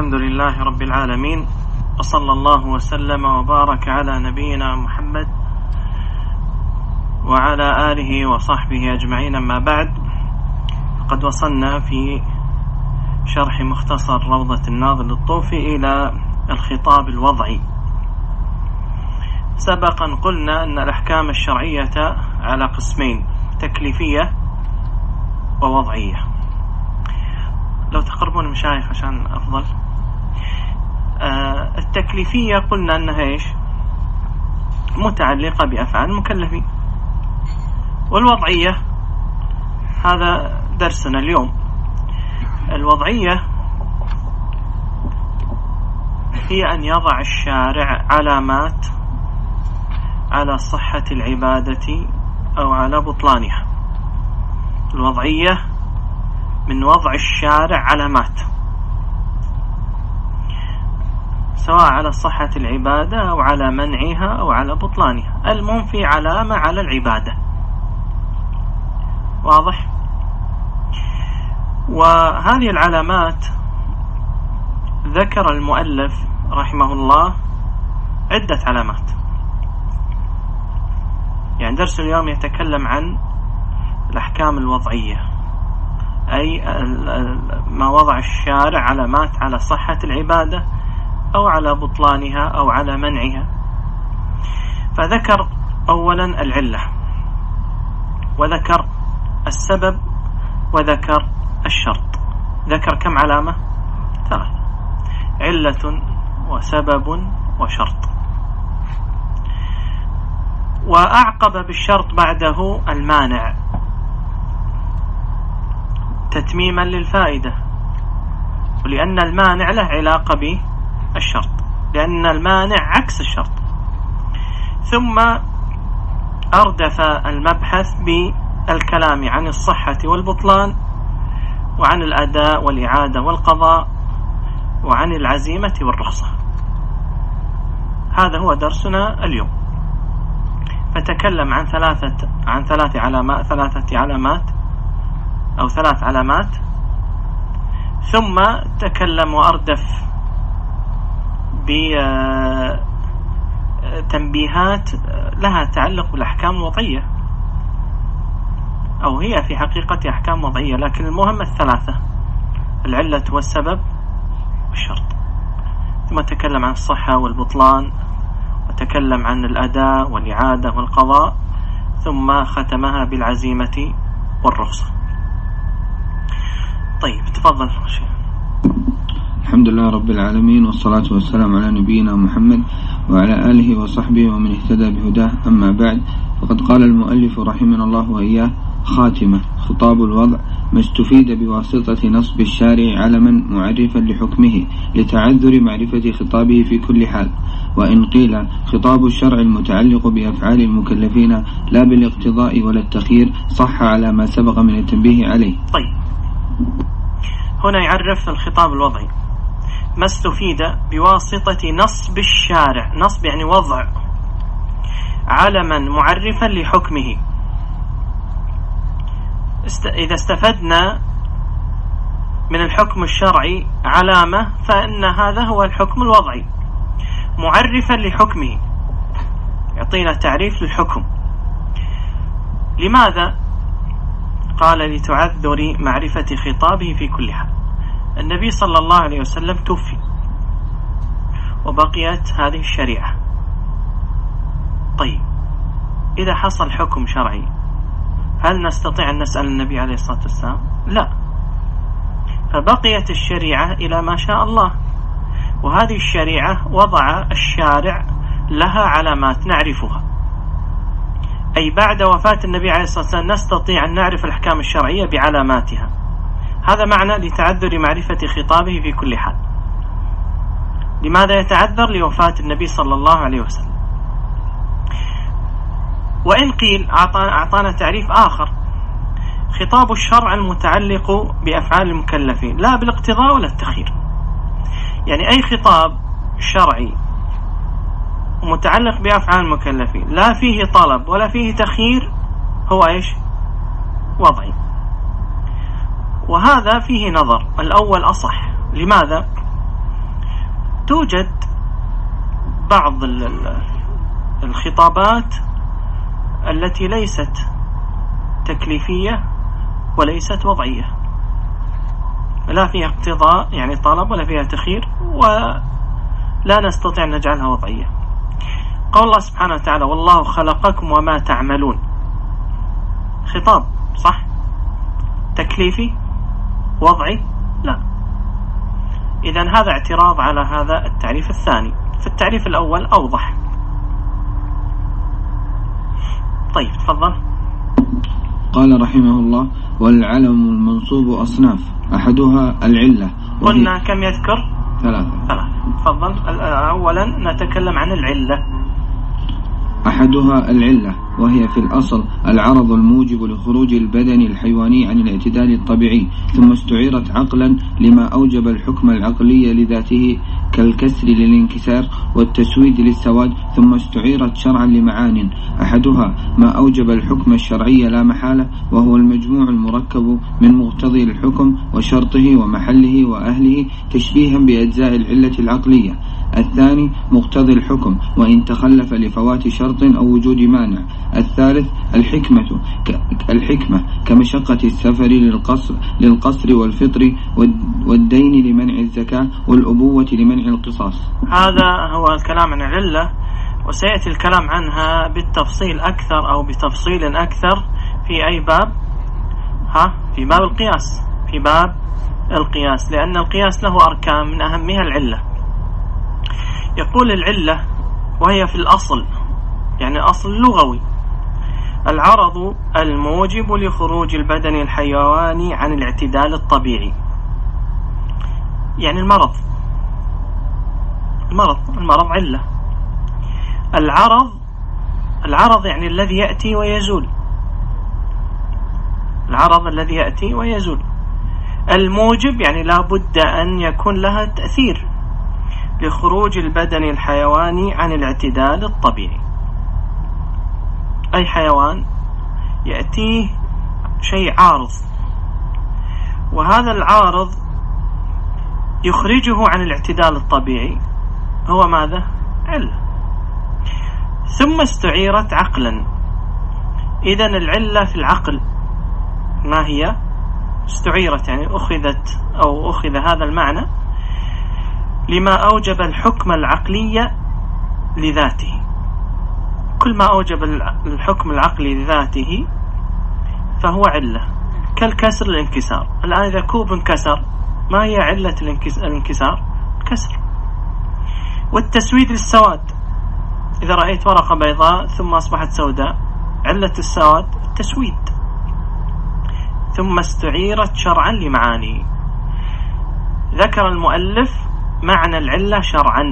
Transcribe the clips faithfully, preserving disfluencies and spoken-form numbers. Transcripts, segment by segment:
الحمد لله رب العالمين، وصلى الله وسلم وبارك على نبينا محمد وعلى آله وصحبه أجمعين. أما بعد، قد وصلنا في شرح مختصر روضة الناظم الطوفي إلى الخطاب الوضعي. سبقا قلنا أن الأحكام الشرعية على قسمين: تكليفية ووضعية. لو تقربون المشايخ عشان أفضل. آه التكليفية قلنا أنها إيش؟ متعلقة بأفعال المكلفين. والوضعية هذا درسنا اليوم. الوضعية هي أن يضع الشارع علامات على صحة العبادة أو على بطلانها. الوضعية من وضع الشارع علامات، سواء على صحة العبادة أو على منعها أو على بطلانها. المهم في علامة على العبادة، واضح؟ وهذه العلامات ذكر المؤلف رحمه الله عدة علامات. يعني درس اليوم يتكلم عن الأحكام الوضعية، أي ما وضع الشارع علامات على صحة العبادة أو على بطلانها أو على منعها. فذكر أولا العلة، وذكر السبب، وذكر الشرط. ذكر كم علامة؟ ثلاث: علة وسبب وشرط. وأعقب بالشرط بعده المانع تتميما للفائدة، ولأن المانع له علاقة بالشرط، لأن المانع عكس الشرط. ثم أردف المبحث بالكلام عن الصحة والبطلان، وعن الأداء والإعادة والقضاء، وعن العزيمة والرخصة. هذا هو درسنا اليوم. فتكلم عن ثلاثة عن ثلاث علامات ثلاثة علامات أو ثلاث علامات، ثم تكلم وأردف بتنبيهات لها تعلق بالأحكام الوضعية، أو هي في حقيقة أحكام وضعية، لكن المهم الثلاثة: العلة والسبب والشرط. ثم تكلم عن الصحة والبطلان، وتكلم عن الأداء والإعادة والقضاء، ثم ختمها بالعزيمة والرخصة. طيب، تفضل شيخ. الحمد لله رب العالمين، والصلاة والسلام على نبينا محمد وعلى آله وصحبه ومن اهتدى بهداه. أما بعد، فقد قال المؤلف رحمنا الله وإياه: خاتمة. خطاب الوضع ما استفيد بواسطة نصب الشارع علما معرفا لحكمه لتعذر معرفة خطابه في كل حال. وإن قيل خطاب الشرع المتعلق بأفعال المكلفين لا بالاقتضاء ولا التخيير، صح على ما سبق من التنبيه عليه. طيب، هنا يعرف الخطاب الوضعي ما استفيد بواسطة نصب الشارع. نصب يعني وضع علما معرفا لحكمه. إذا استفدنا من الحكم الشرعي علامة، فإن هذا هو الحكم الوضعي، معرفا لحكمه، يعطينا تعريف للحكم. لماذا؟ قال: لتعذر معرفة خطابه في كل حال. النبي صلى الله عليه وسلم توفي وبقيت هذه الشريعة. طيب، إذا حصل حكم شرعي، هل نستطيع أن نسأل النبي عليه الصلاة والسلام؟ لا. فبقيت الشريعة إلى ما شاء الله، وهذه الشريعة وضع الشارع لها علامات نعرفها، أي بعد وفاة النبي عليه الصلاة والسلام نستطيع أن نعرف الأحكام الشرعية بعلاماتها. هذا معنى لتعذر معرفة خطابه في كل حال. لماذا يتعذر؟ لوفاة النبي صلى الله عليه وسلم. وإن قيل أعطانا تعريف آخر: خطاب الشرع المتعلق بأفعال المكلفين لا بالاقتضاء ولا التخيير. يعني أي خطاب شرعي متعلق بأفعال المكلفين لا فيه طلب ولا فيه تخيير، هو إيش؟ وضعي. وهذا فيه نظر. الأول أصح. لماذا؟ توجد بعض الخطابات التي ليست تكليفية وليست وضعية، لا فيها اقتضاء يعني طلب ولا فيها تخير، ولا نستطيع أن نجعلها وضعية. قول الله سبحانه وتعالى والله خلقكم وما تعملون، خطاب صح؟ تكليفي وضعي؟ لا. إذن هذا اعتراض على هذا التعريف الثاني. في التعريف الأول أوضح. طيب تفضل. قال رحمه الله والعلم المنصوب أصناف، أحدها العلة. قلنا كم يذكر؟ ثلاثة. ثلاثة. تفضل. أولا نتكلم عن العلة. أحدها العلة وهي في الأصل العرض الموجب لخروج البدن الحيواني عن الاعتدال الطبيعي، ثم استعيرت عقلا لما أوجب الحكم العقلي لذاته كالكسر للانكسار والتسويد للسواد، ثم استعيرت شرعا لمعان. أحدها ما أوجب الحكم الشرعي لا محالة، وهو المجموع المركب من مقتضي الحكم وشرطه ومحله وأهله تشبيها بأجزاء العلة العقلية. الثاني مقتضي الحكم وإن تخلف لفوات شرط أو وجود مانع. الثالث الحكمة الحكمة كمشقة السفر للقصر, للقصر والفطر والدين لمنع الزكاة والأبوة لمنع القصاص. هذا هو الكلام عن العلة، وسيأتي الكلام عنها بالتفصيل أكثر أو بتفصيل أكثر في أي باب؟ ها في باب القياس. في باب القياس، لأن القياس له أركان من أهمها العلة. يقول العلة وهي في الأصل يعني أصل لغوي العرض الموجب لخروج البدن الحيواني عن الاعتدال الطبيعي، يعني المرض المرض المرض علة. العرض العرض يعني الذي يأتي ويزول، العرض الذي يأتي ويزول. الموجب يعني لا بد أن يكون لها تأثير لخروج البدن الحيواني عن الاعتدال الطبيعي. أي حيوان يأتيه شيء عارض، وهذا العارض يخرجه عن الاعتدال الطبيعي، هو ماذا؟ علة. ثم استعيرت عقلا. إذن العلة في العقل ما هي؟ استعيرت يعني أخذت أو أخذ هذا المعنى لما أوجب الحكم العقلي لذاته. كل ما أوجب الحكم العقلي لذاته فهو علة، كالكسر الانكسار. الآن إذا كوب انكسر ما هي علة الانكسار؟ كسر. والتسويد للسواد، إذا رأيت ورقة بيضاء ثم أصبحت سوداء، علة السواد التسويد. ثم استعيرت شرعا لمعاني. ذكر المؤلف معنى العلة شرعا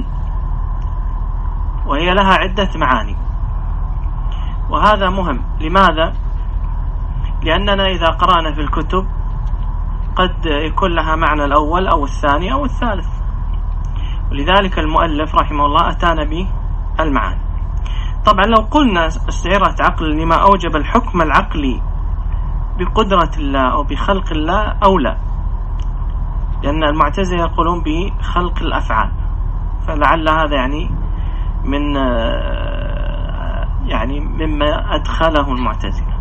وهي لها عدة معاني، وهذا مهم. لماذا؟ لأننا إذا قرأنا في الكتب قد يكون لها معنى الأول أو الثاني أو الثالث، ولذلك المؤلف رحمه الله أتانا بالمعاني. طبعا لو قلنا استعيرت عقل لما أوجب الحكم العقلي بقدرة الله أو بخلق الله أو لا، لأن المعتزلة يقولون بخلق الأفعال، فلعل هذا يعني من يعني مما أدخله المعتزلة.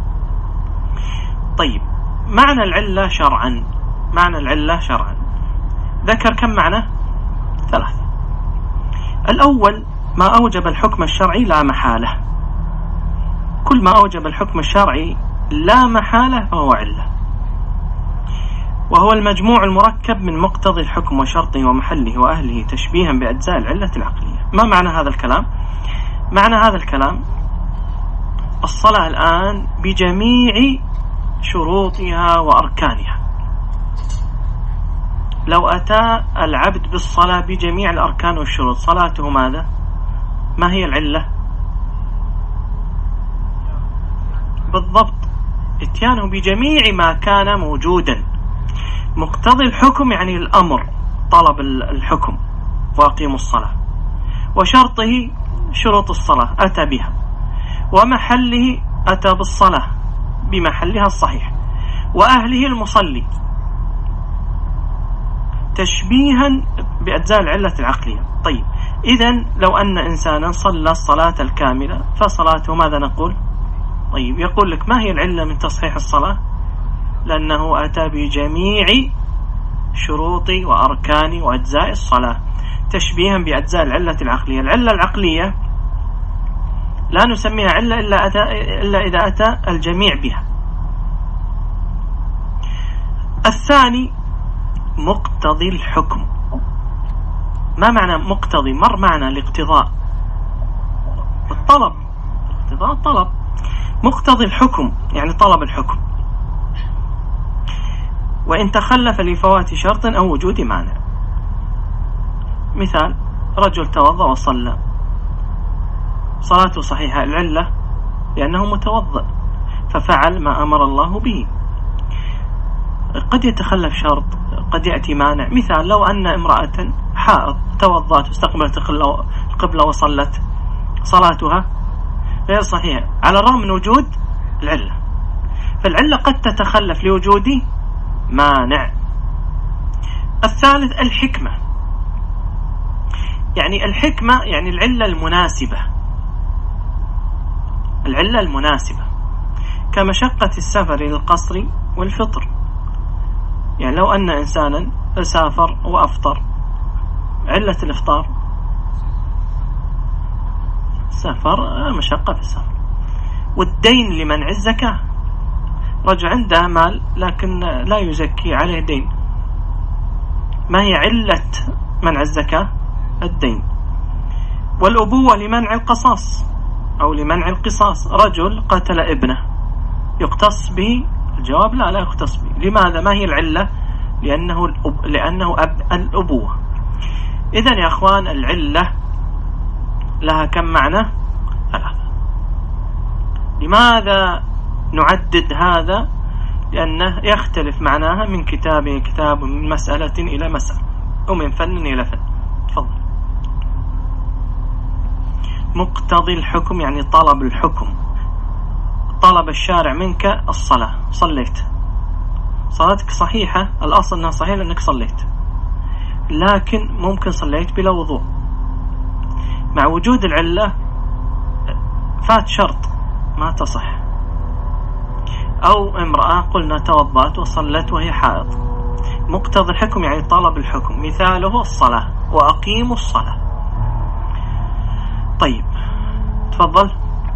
طيب معنى العلة شرعا، معنى العلة شرعا ذكر كم معنى؟ ثلاثة. الأول ما أوجب الحكم الشرعي لا محالة. كل ما أوجب الحكم الشرعي لا محالة فهو علة، وهو المجموع المركب من مقتضي الحكم وشرطه ومحله وأهله تشبيها بأجزاء العلة العقلية. ما معنى هذا الكلام؟ معنى هذا الكلام الصلاة الآن بجميع شروطها وأركانها. لو أتى العبد بالصلاة بجميع الأركان والشروط صلاته ماذا؟ ما هي العلة؟ بالضبط اتيانه بجميع ما كان موجودا. مقتضي الحكم يعني الأمر، طلب الحكم وأقيموا الصلاة، وشرطه شروط الصلاة أتى بها، ومحله أتى بالصلاة بمحلها الصحيح، وأهله المصلي تشبيها بأجزاء العلة العقلية. طيب إذن لو أن إنسانا صلى الصلاة الكاملة فصلاته ماذا نقول؟ طيب يقول لك ما هي العلة من تصحيح الصلاة؟ لأنه أتى بجميع شروط وأركان وأجزاء الصلاة، تشبيها بأجزاء العلة العقلية. العلة العقلية لا نسميها علة إلا, أتى إلا إذا أتى الجميع بها. الثاني مقتضي الحكم. ما معنى مقتضي؟ مر معنى الاقتضاء الطلب، اقتضاء الطلب. مقتضي الحكم يعني طلب الحكم، وإن تخلف لفوات شرط أو وجود مانع. مثال: رجل توضأ وصلى، صلاته صحيحة. العلة لأنه متوضأ ففعل ما أمر الله به. قد يتخلف شرط، قد يأتي مانع. مثال: لو أن امرأة حائض توضأت واستقبلت القبلة وصلت، صلاتها غير صحيحة على الرغم من وجود العلة. فالعلة قد تتخلف لوجود مانع. الثالث الحكمة، يعني الحكمة يعني العلة المناسبة، العلة المناسبة كمشقة السفر للقصر والفطر. يعني لو أن إنسانا سافر وأفطر، علة الإفطار سفر، مشقة في السفر. والدين لمنع الزكاة، رجل عنده مال لكن لا يزكي عليه دين، ما هي علة منع الزكاة؟ الدين. والأبوة لمنع القصاص أو لمنع القصاص، رجل قتل ابنه يقتص به؟ الجواب لا، لا يقتص به. لماذا؟ ما هي العلة؟ لأنه الأب... لأنه أب... الأبوة. إذن يا أخوان العلة لها كم معنى؟ ثلاثة. لماذا نعدد هذا؟ لأنه يختلف معناها من كتاب إلى كتاب، من مسألة إلى مسألة، ومن فن إلى فن. تفضل. مقتضي الحكم يعني طلب الحكم. طلب الشارع منك الصلاة، صليت، صلاتك صحيحة، الأصل أنها صحيحة لأنك صليت، لكن ممكن صليت بلا وضوء. مع وجود العلة فات شرط ما تصح. أو امرأة قلنا توضأت وصلت وهي حائض. مقتضى الحكم يعني طلب الحكم، مثاله الصلاة، وأقيموا الصلاة. طيب تفضل.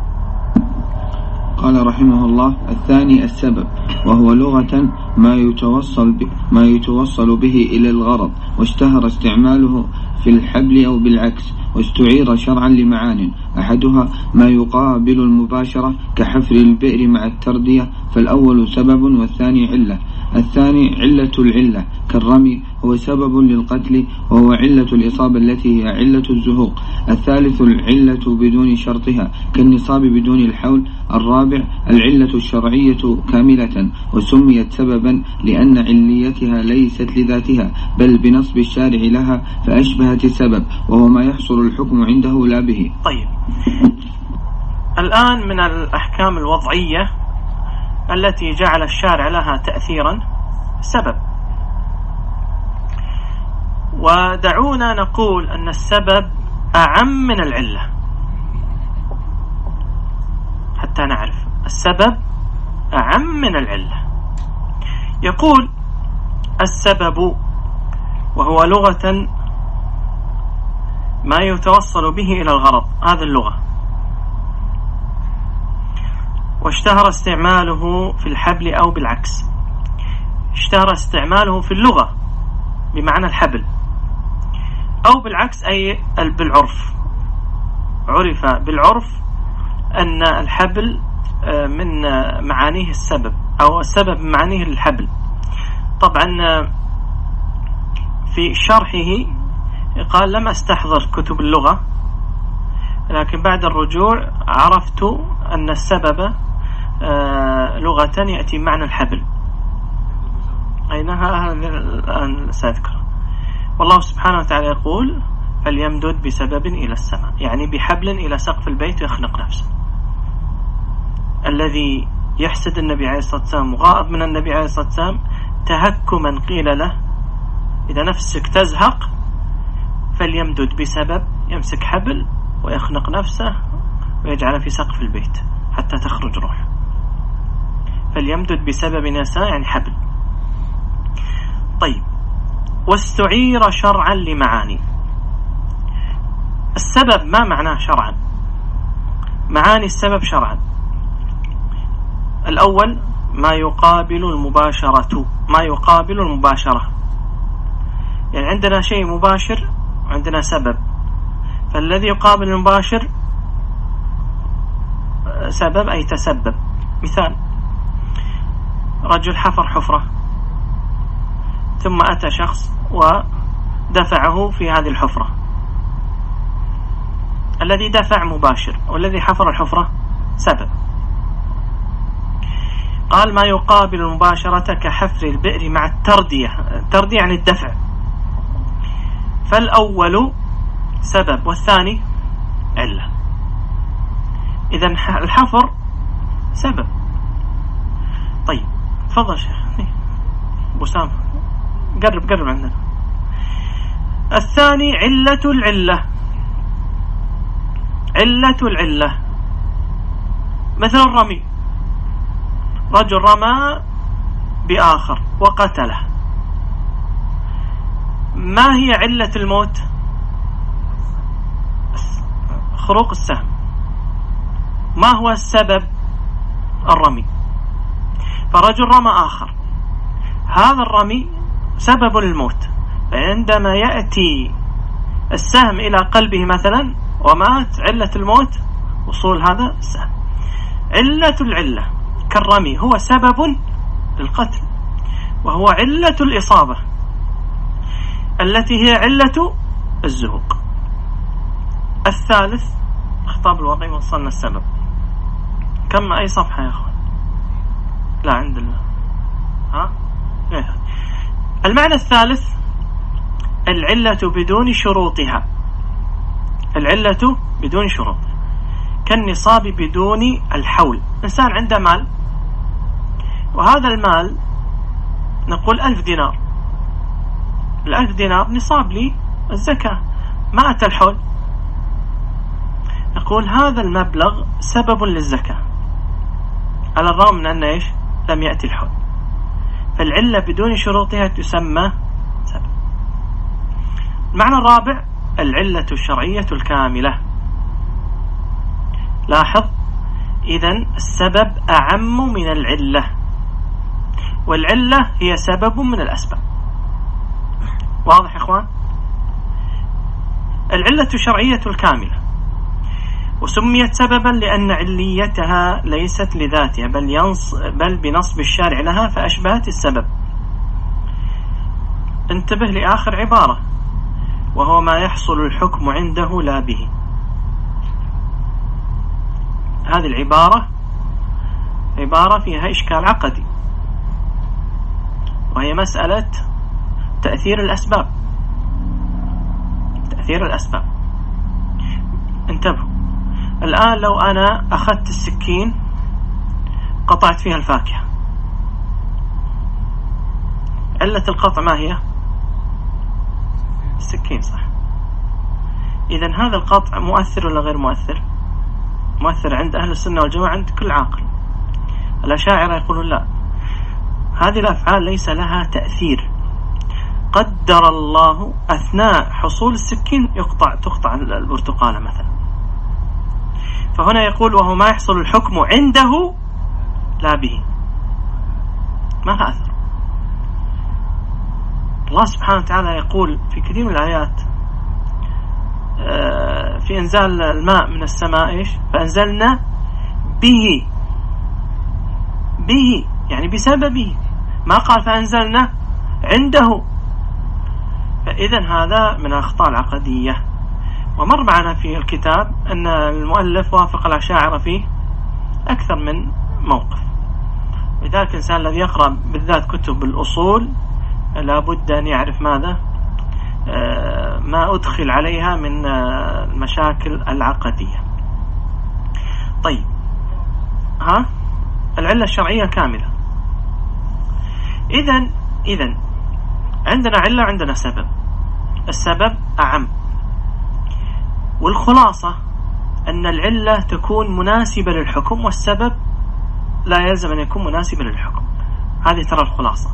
قال رحمه الله: الثاني السبب، وهو لغة ما يتوصل ب... ما يتوصل به إلى الغرض، واشتهر استعماله في الحبل أو بالعكس، واستعير شرعا لمعان. أحدها ما يقابل المباشرة كحفر البئر مع التردية، فالأول سبب والثاني علة. الثاني علة العلة كالرمي، هو سبب للقتل وهو علة الإصابة التي هي علة الزهوق. الثالث العلة بدون شرطها كالنصاب بدون الحول. الرابع العلة الشرعية كاملة، وسميت سببا لأن عليتها ليست لذاتها بل بنصب الشارع لها، فأشبهت السبب، وهو ما يحصل الحكم عنده لا به. طيب الآن من الأحكام الوضعية التي جعل الشارع لها تأثيرا سبب. ودعونا نقول أن السبب أعم من العلة حتى نعرف السبب أعم من العلة. يقول السبب وهو لغة ما يتوصل به إلى الغرض، هذا اللغة، واشتهر استعماله في الحبل أو بالعكس. اشتهر استعماله في اللغة بمعنى الحبل، أو بالعكس أي بالعرف. عرف بالعرف أن الحبل من معانيه السبب، أو السبب من معانيه الحبل. طبعا في شرحه قال لم أستحضر كتب اللغة، لكن بعد الرجوع عرفت أن السبب لغة يأتي معنى الحبل. أينها الآن سأذكر. والله سبحانه وتعالى يقول: فليمدد بسبب إلى السماء، يعني بحبل إلى سقف البيت يخنق نفسه. الذي يحسد النبي عليه الصلاة والسلام وغائب من النبي عليه الصلاة والسلام تهكما قيل له إذا نفسك تزهق فليمدد بسبب، يمسك حبل ويخنق نفسه ويجعل في سقف البيت حتى تخرج روح. فليمدد بسبب نساء يعني حبل. طيب، واستعير شرعا لمعاني. السبب ما معناه شرعا؟ معاني السبب شرعا. الأول ما يقابل المباشرة، ما يقابل المباشرة، يعني عندنا شيء مباشر وعندنا سبب، فالذي يقابل المباشر سبب أي تسبب. مثال: رجل حفر حفرة ثم أتى شخص ودفعه في هذه الحفرة، الذي دفع مباشر والذي حفر الحفرة سبب. قال: ما يقابل المباشرة كحفر البئر مع التردية. التردية يعني الدفع، فالأول سبب والثاني علة. إذن الحفر سبب. طيب تفضل شيخ بسام، قرب قرب عندنا. الثاني علة العلة، علة العلة مثل الرمي، رجل رمى بآخر وقتله، ما هي علة الموت؟ خروق السهم. ما هو السبب؟ الرمي. فرجل رمى آخر، هذا الرمي سبب للموت، فعندما يأتي السهم إلى قلبه مثلا ومات، علة الموت وصول هذا السهم. علة العلة كالرمي هو سبب للقتل، وهو علة الإصابة التي هي علة الزهوق. الثالث خطاب الواقع، وصلنا السبب. كم أي صفحة يا أخوان؟ لا عند الله. ها؟ المعنى الثالث العلة بدون شروطها، العلة بدون شروط، كالنصاب بدون الحول. إنسان عنده مال، وهذا المال نقول ألف دينار، الألف دينار نصاب لي الزكاة، ما أتى الحول، نقول هذا المبلغ سبب للزكاة على الرغم من أن إيش لم يأتي الحول. فالعلة بدون شروطها تسمى سبب. المعنى الرابع العلة الشرعية الكاملة. لاحظ، إذن السبب أعم من العلة، والعلة هي سبب من الأسباب. واضح يا إخوان؟ العلة الشرعية الكاملة، وسميت سببا لأن عليتها ليست لذاتها بل, ينص بل بنصب الشارع لها فأشبهت السبب. انتبه لآخر عبارة، وهو ما يحصل الحكم عنده لا به. هذه العبارة عبارة فيها إشكال عقدي، وهي مسألة تأثير الأسباب. تأثير الأسباب. انتبهوا، الآن لو أنا أخذت السكين قطعت فيها الفاكهة، علة القطع ما هي؟ السكين، صح؟ إذن هذا القطع مؤثر ولا غير مؤثر؟ مؤثر عند أهل السنة والجماعة، عند كل عاقل. الأشاعرة يقولون لا، هذه الأفعال ليس لها تأثير. قدر الله أثناء حصول السكين يقطع تقطع البرتقالة مثلا، فهنا يقول وهو ما يحصل الحكم عنده لا به، ما لها أثر. الله سبحانه وتعالى يقول في كثير من الآيات في إنزال الماء من السماء إيش؟ فأنزلنا به، به يعني بسببه، ما قال فأنزلنا عنده. فإذن هذا من الأخطاء العقدية. ومر معنا في الكتاب أن المؤلف وافق الأشاعرة فيه أكثر من موقف، لذلك الإنسان الذي يقرأ بالذات كتب الأصول لابد أن يعرف ماذا ما أدخل عليها من المشاكل العقدية. طيب، ها العلة الشرعية كاملة. إذن إذن عندنا علة وعندنا سبب. السبب أعم، والخلاصة أن العلة تكون مناسبة للحكم والسبب لا يلزم أن يكون مناسبة للحكم. هذه ترى الخلاصة،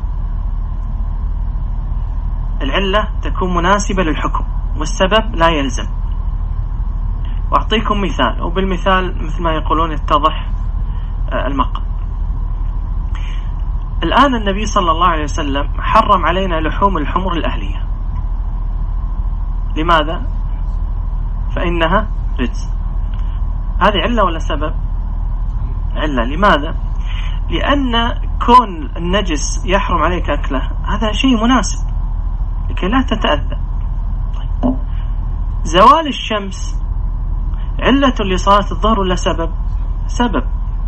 العلة تكون مناسبة للحكم والسبب لا يلزم. وأعطيكم مثال، وبالمثال مثل ما يقولون يتضح المقام. الآن النبي صلى الله عليه وسلم حرم علينا لحوم الحمر الأهلية. لماذا؟ فإنها رجس. هذه علة ولا سبب؟ علة. لماذا؟ لأن كون النجس يحرم عليك أكله هذا شيء مناسب لكي لا تتأذى. طيب. زوال الشمس علة لصلاة الظهر ولا سبب؟ سبب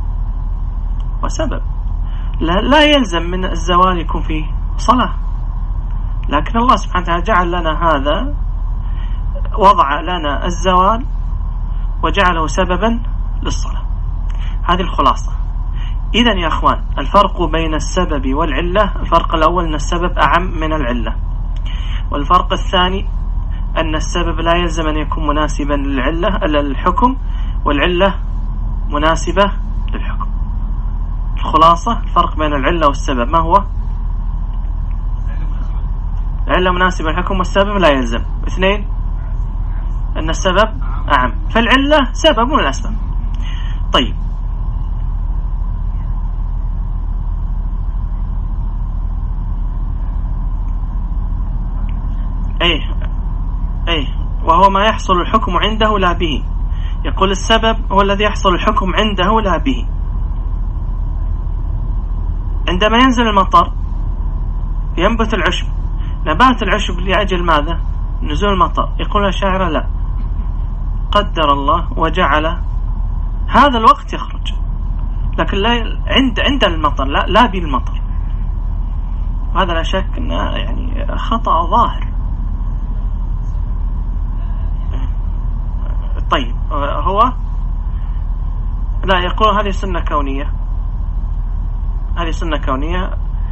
وسبب. لا, لا يلزم من الزوال يكون فيه صلاة، لكن الله سبحانه وتعالى جعل لنا هذا، وضع لنا الزوال وجعله سببا للصلاة. هذه الخلاصة. إذن يا أخوان، الفرق بين السبب والعلة، الفرق الأول أن السبب أعم من العلة، والفرق الثاني أن السبب لا يلزم أن يكون مناسبا للعلة للحكم، والعلة مناسبة للحكم. الخلاصة الفرق بين العلة والسبب ما هو؟ العلة مناسبة للحكم والسبب لا يلزم. اثنين، أن السبب أعم، فالعلة سبب من الأسباب. طيب، أيه أيه وهو ما يحصل الحكم عنده لا به. يقول السبب هو الذي يحصل الحكم عنده لا به. عندما ينزل المطر ينبت العشب، نبات العشب لأجل ماذا؟ نزول المطر. يقول الشاعر لا، قدر الله وجعل هذا الوقت يخرج، لكن لا عند عند المطر، لا لا بالمطر. هذا لا شك أنه يعني خطأ ظاهر. طيب، هو لا يقول هذه سنة كونية، هذه سنة كونية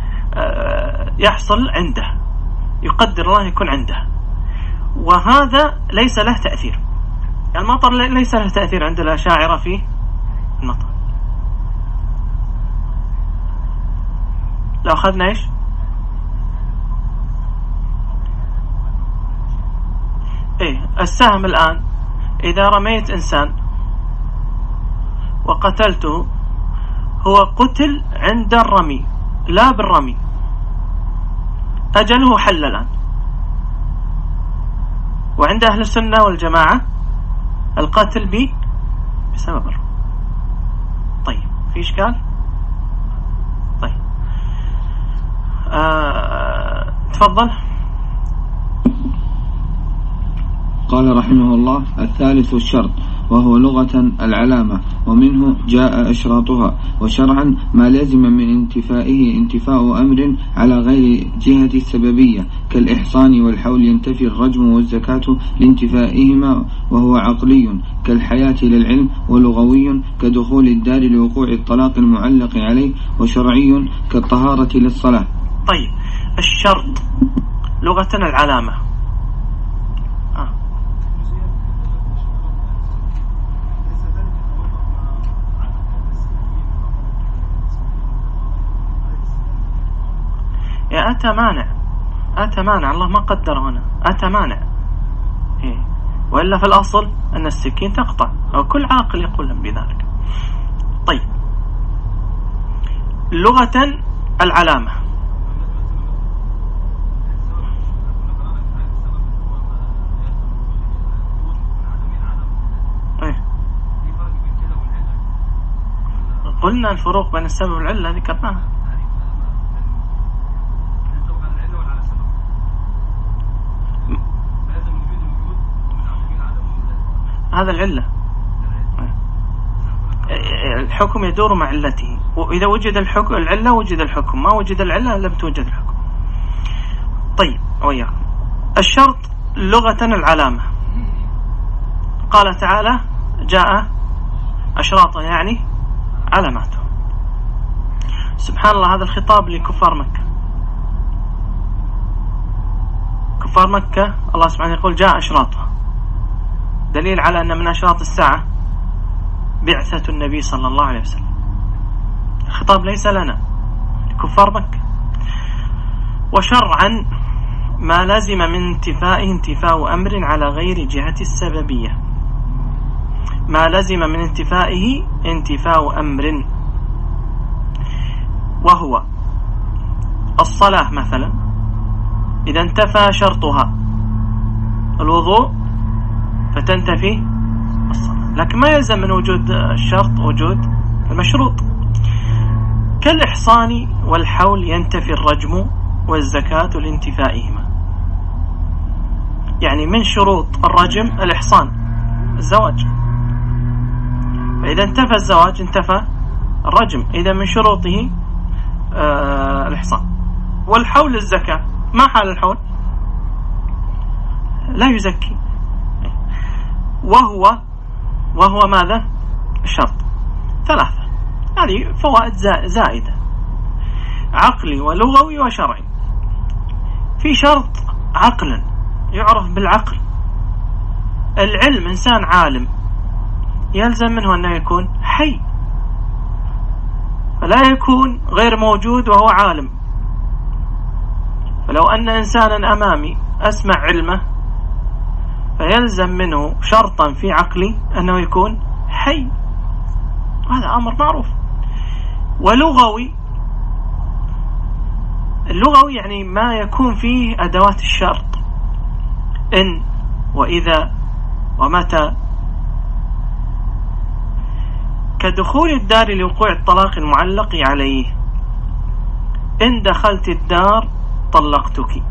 يحصل عنده، يقدر الله يكون عنده، وهذا ليس له تأثير. المطر ليس له تأثير عند الأشاعرة في المطر. لو أخذنا إيش؟ إيه السهم الآن، إذا رميت إنسان وقتلته، هو قتل عند الرمي لا بالرمي، أجله حل الآن. وعند أهل السنة والجماعة القتل بي بسبب الرمي. طيب، في إشكال؟ طيب، آه، تفضل. قال رحمه الله: الثالث الشرط، وهو لغة العلامة، ومنه جاء أشراطها، وشرعا ما لازم من انتفائه انتفاء أمر على غير جهة السببية، كالإحصان والحول ينتفي الرجم والزكاة لانتفائهما، وهو عقلي كالحياة للعلم، ولغوي كدخول الدار لوقوع الطلاق المعلق عليه، وشرعي كالطهارة للصلاة. طيب، الشرط لغة العلامة. يا أتى مانع، أتى مانع، الله ما قدر هنا، أتى مانع. إيه؟ وإلا في الأصل أن السكين تقطع، أو كل عاقل يقول بذلك. طيب، لغة العلامة. إيه؟ قلنا الفروق بين السبب والعلة ذكرناها. هذا العلة، الحكم يدور مع علته، وإذا وجد الحكم العلة وجد الحكم، ما وجد العلة لم توجد الحكم. طيب، وياكم الشرط لغة العلامة. قال تعالى: جاء أشراطه، يعني علاماته. سبحان الله، هذا الخطاب لكفار مكة. كفار مكة الله سبحانه يقول جاء أشراطها، دليل على أن من أشراط الساعة بعثة النبي صلى الله عليه وسلم. الخطاب ليس لنا، كفار مكة. وشرعا ما لازم من انتفائه انتفاء أمر على غير جهة السببية، ما لازم من انتفائه انتفاء أمر، وهو الصلاة مثلا إذا انتفى شرطها الوضوء فتنتفي الصلاة، لكن ما يلزم من وجود الشرط وجود المشروط. كالإحصان والحول ينتفي الرجم والزكاة لانتفائهما، يعني من شروط الرجم الإحصان الزواج، فإذا انتفى الزواج انتفى الرجم، إذا من شروطه آه الإحصان. والحول الزكاة، ما حال الحول؟ لا يزكي، وهو وهو ماذا؟ الشرط. ثلاثة، هذه فوائد زائدة، عقلي ولغوي وشرعي. في شرط عقلا يعرف بالعقل، العلم، إنسان عالم يلزم منه أنه يكون حي، فلا يكون غير موجود وهو عالم. فلو أن إنسانا أمامي أسمع علمه فيلزم منه شرطا في عقلي أنه يكون حي، هذا أمر معروف. ولغوي، اللغوي يعني ما يكون فيه أدوات الشرط، إن وإذا ومتى، كدخول الدار لوقوع الطلاق المعلق عليه، إن دخلت الدار طلقتك،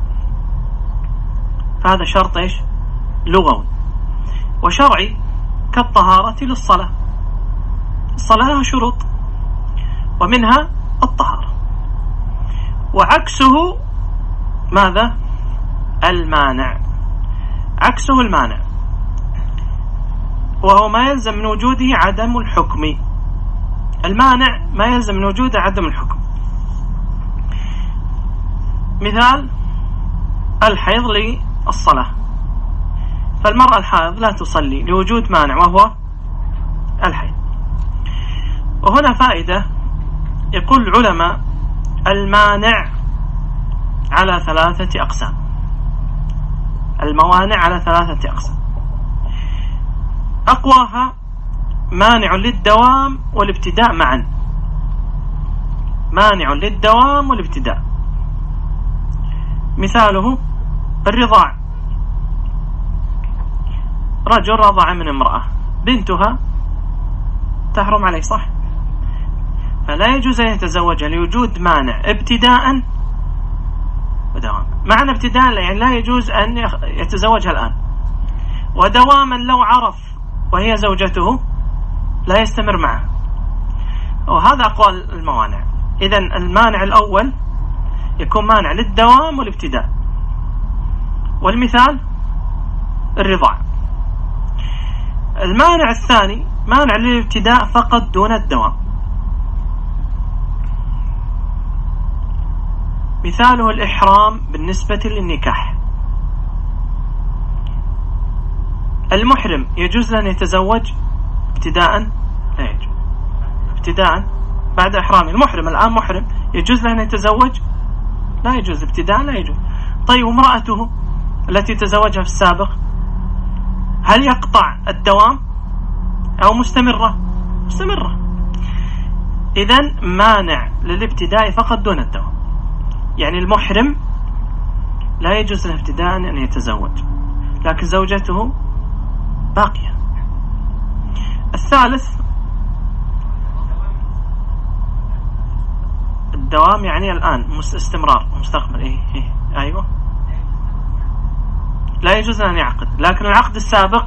هذا شرط إيش؟ لغوي. وشرعي كالطهارة للصلاة، الصلاة لها شروط ومنها الطهارة. وعكسه ماذا؟ المانع، عكسه المانع، وهو ما يلزم من وجوده عدم الحكم. المانع ما يلزم من وجوده عدم الحكم. مثال الحيض للصلاة، فالمرأة الحائض لا تصلي لوجود مانع وهو الحيض. وهنا فائدة، يقول العلماء المانع على ثلاثة أقسام، الموانع على ثلاثة أقسام، أقواها مانع للدوام والابتداء معا، مانع للدوام والابتداء. مثاله الرضاع، رجل رضع من امرأة، بنتها تحرم عليه صح، فلا يجوز أن يتزوجها لوجود مانع ابتداء ودوام. معنى ابتداء يعني لا يجوز أن يتزوجها الآن، ودواما لو عرف وهي زوجته لا يستمر معه. وهذا أقوال الموانع. إذن المانع الأول يكون مانع للدوام والابتداء، والمثال الرضاع. المانع الثاني مانع للابتداء فقط دون الدوام، مثاله الإحرام بالنسبة للنكاح. المحرم يجوز له أن يتزوج ابتداء؟ لا يجوز ابتداء بعد إحرامه. المحرم الآن محرم يجوز له أن يتزوج؟ لا يجوز ابتداء، لا يجوز. طيب امرأته التي تزوجها في السابق هل يقطع الدوام أو مستمرة؟ مستمرة. إذن مانع للابتداء فقط دون الدوام، يعني المحرم لا يجوز له ابتداء أن يتزوج، لكن زوجته باقية. الثالث الدوام، يعني الآن استمرار مستقبل. إيه إيه أيوة، لا يجوز أن يعقد، لكن العقد السابق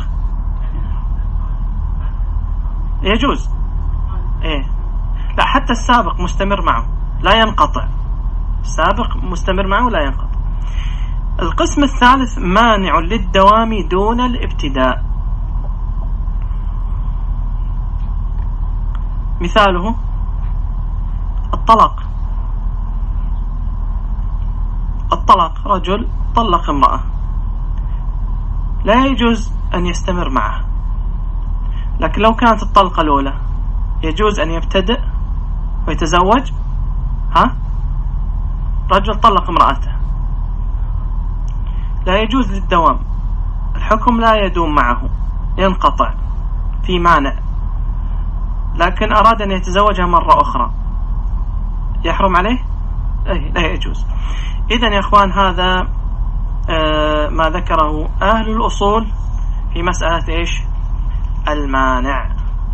يجوز. إيه لا، حتى السابق مستمر معه لا ينقطع، السابق مستمر معه لا ينقطع. القسم الثالث مانع للدوام دون الابتداء، مثاله الطلاق. الطلاق رجل طلق امرأة لا يجوز أن يستمر معها. لكن لو كانت الطلقة الأولى يجوز أن يبتدئ ويتزوج. ها رجل طلق امرأته لا يجوز للدوام، الحكم لا يدوم معه، ينقطع في مانع. لكن أراد أن يتزوجها مرة أخرى يحرم عليه؟ أي لا يجوز. إذن يا أخوان هذا آه ما ذكره أهل الأصول في مسألة إيش؟ المانع.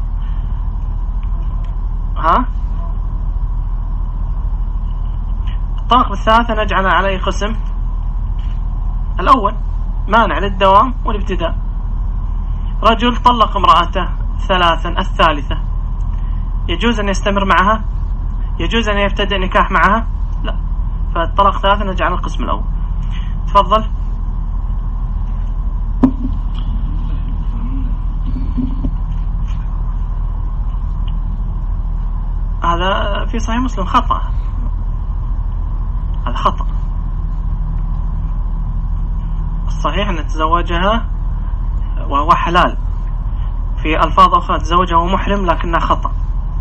ها الطلاق بالثلاثة نجعل عليه قسم الأول مانع للدوام والابتداء. رجل طلق امرأته ثلاثا، الثالثة يجوز أن يستمر معها؟ يجوز أن يبتدئ نكاح معها؟ لا. فالطلاق ثلاثة نجعل القسم الأول. تفضل. هذا في صحيح مسلم خطأ، هذا خطأ. الصحيح أن تزوجها وهو حلال، في ألفاظ أخرى تزوجها وهو محرم لكنها خطأ.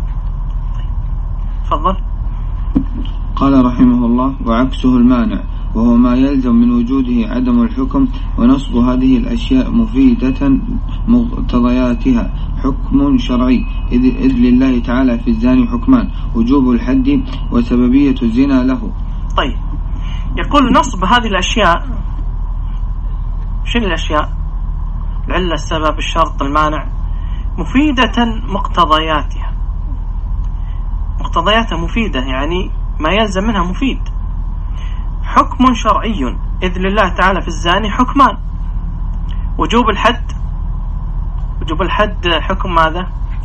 تفضل. قال رحمه الله: وعكسه المانع، وهو ما يلزم من وجوده عدم الحكم، ونصب هذه الأشياء مفيدة مقتضياتها حكم شرعي، إذ لله تعالى في الزاني حكمان: وجوب الحد وسببية الزنا له. طيب، يقول نصب هذه الأشياء، شنو الأشياء؟ العلة، السبب، الشرط، المانع، مفيدة مقتضياتها. مقتضياتها مفيدة يعني ما يلزم منها مفيد. حكم شرعي، إذ لله تعالى في الزاني حكمان: وجوب الحد. وجوب الحد حكم ماذا؟